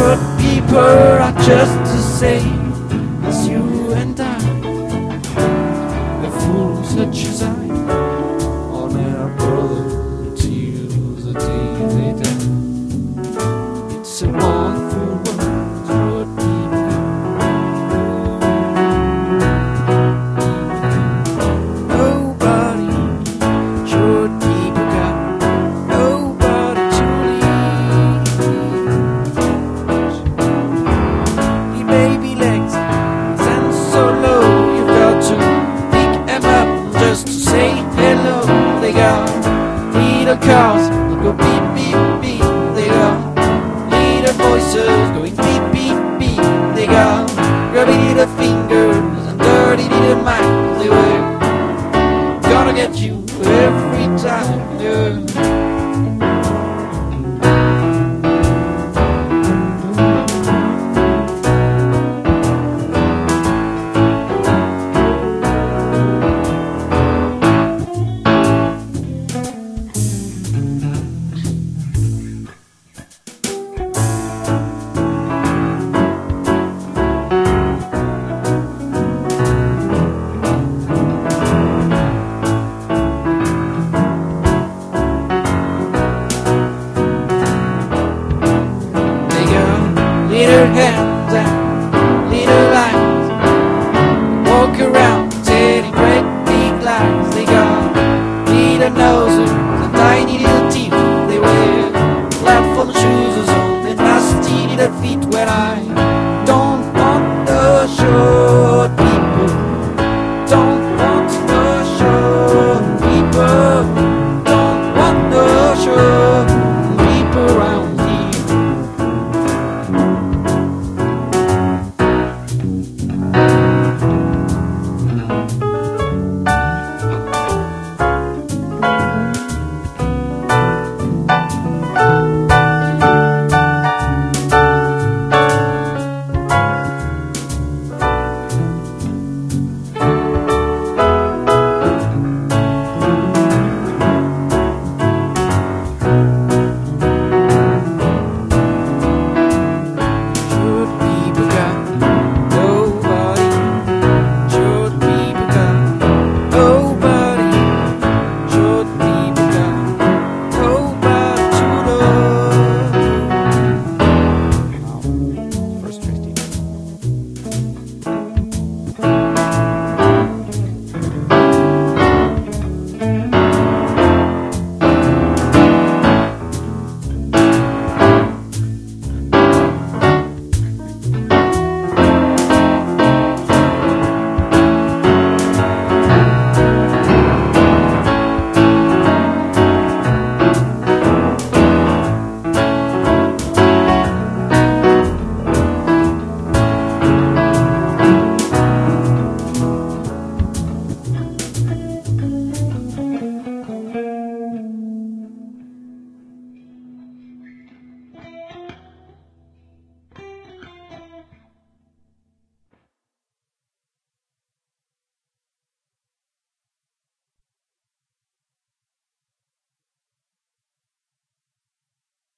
people are just the same as you and I. A fool such as I, on our brother till the day they die. It's a wonderful world, what people got. Nobody, short people got. Nobody to lead. He may be legs, stand so low, you've got to pick him up just to say hello. They got little cars that go beep, beep, beep. They got little voices going beep, beep, beep. They got grubby little fingers and dirty little minds. They were gonna get you every time. Yeah. Little hands and little lines, walk around telling great big lies. They got little noses and tiny little teeth. They wear platform shoes on their nasty little feet. When I